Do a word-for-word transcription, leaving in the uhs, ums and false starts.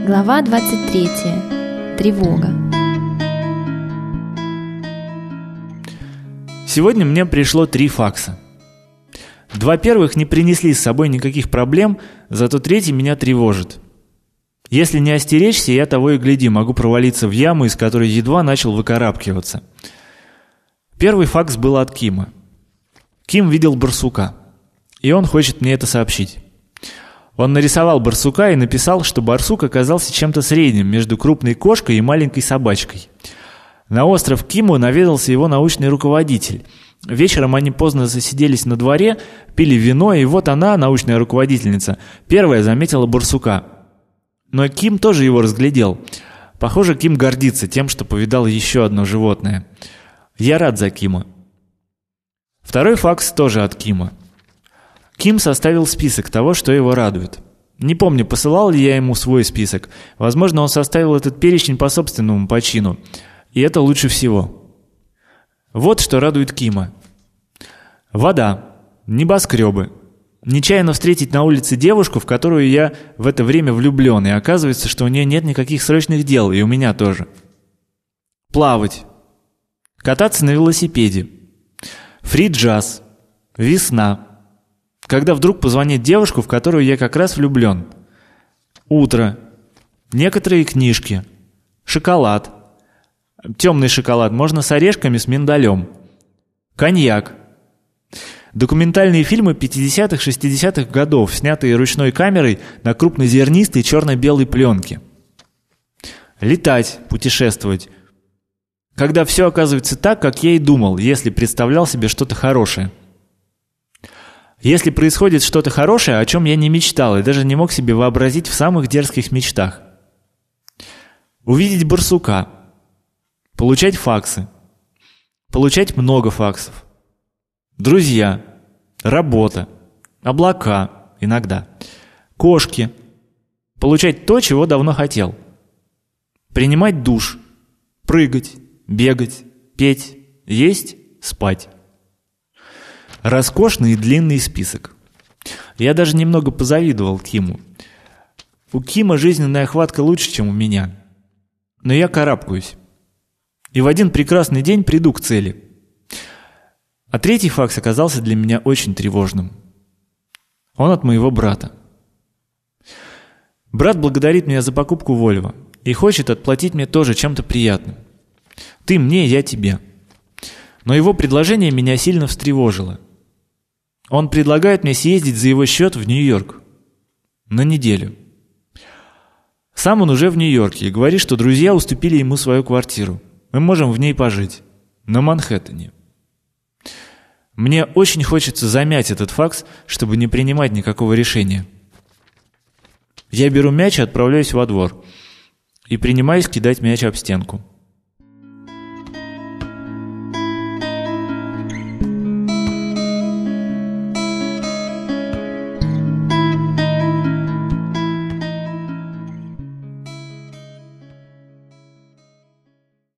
Глава двадцать третья. Тревога. Сегодня мне пришло три факса. Два первых не принесли с собой никаких проблем, зато третий меня тревожит. Если не остеречься, я того и гляди, могу провалиться в яму, из которой едва начал выкарабкиваться. Первый факс был от Кима. Ким видел барсука, и он хочет мне это сообщить. Он нарисовал барсука и написал, что барсук оказался чем-то средним между крупной кошкой и маленькой собачкой. На остров Киму наведался его научный руководитель. Вечером они поздно засиделись на дворе, пили вино, и вот она, научная руководительница, первая заметила барсука. Но Ким тоже его разглядел. Похоже, Ким гордится тем, что повидал еще одно животное. Я рад за Кима. Второй факс тоже от Кима. Ким составил список того, что его радует. Не помню, посылал ли я ему свой список. Возможно, он составил этот перечень по собственному почину. И это лучше всего. Вот что радует Кима. Вода, небоскребы. Нечаянно встретить на улице девушку, в которую я в это время влюблен, и оказывается, что у нее нет никаких срочных дел, и у меня тоже. Плавать. Кататься на велосипеде. Фри-джаз. Весна. Когда вдруг позвонит девушку, в которую я как раз влюблен. Утро. Некоторые книжки. Шоколад. Темный шоколад можно с орешками, с миндалем. Коньяк. Документальные фильмы пятидесятых-шестидесятых годов, снятые ручной камерой на крупнозернистой черно-белой пленке. Летать, путешествовать. Когда все оказывается так, как я и думал, если представлял себе что-то хорошее. Если происходит что-то хорошее, о чем я не мечтал и даже не мог себе вообразить в самых дерзких мечтах. Увидеть барсука. Получать факсы. Получать много факсов. Друзья. Работа. Облака. Иногда. Кошки. Получать то, чего давно хотел. Принимать душ. Прыгать. Бегать. Петь. Есть. Спать. Роскошный и длинный список. Я даже немного позавидовал Киму. У Кима жизненная хватка лучше, чем у меня. Но я карабкаюсь. И в один прекрасный день приду к цели. А третий факс оказался для меня очень тревожным. Он от моего брата. Брат благодарит меня за покупку Volvo и хочет отплатить мне тоже чем-то приятным. Ты мне, я тебе. Но его предложение меня сильно встревожило. Он предлагает мне съездить за его счет в Нью-Йорк. На неделю. Сам он уже в Нью-Йорке и говорит, что друзья уступили ему свою квартиру. Мы можем в ней пожить. На Манхэттене. Мне очень хочется замять этот факс, чтобы не принимать никакого решения. Я беру мяч и отправляюсь во двор. И принимаюсь кидать мяч об стенку.